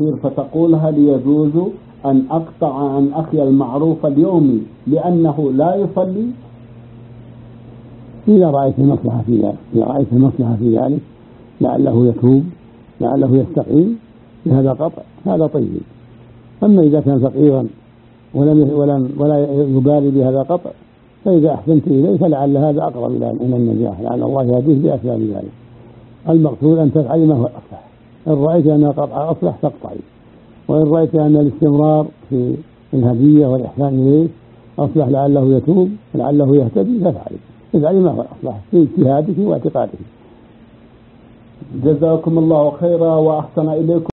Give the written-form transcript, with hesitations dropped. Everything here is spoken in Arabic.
تقصير فتقول هل يجوز أن أقطع عن أخي المعروف اليومي لأنه لا يصلي؟ إذا رأيت المصلحة في ذلك لعله يتوب لعله يستقيم بهذا القطع هذا طيب. أما إذا كان فقيرا ولا يبالي بهذا القطع فإذا أحسنت إليه فلعل هذا أقرب إلى النجاح، لعل الله يهديه بأسباب ذلك. المقصود أن تفعلي ما هو الأصلح. إن رأيت أن القطع أصلح تقطعي، وإن رأيت أن الاستمرار في الهدية والإحسان إليه أصلح لعله يتوب لعله يهتدي فافعلي ما هو الأصلح في اجتهادك واعتقادك. جزاكم الله خيرا وأحسن إليكم.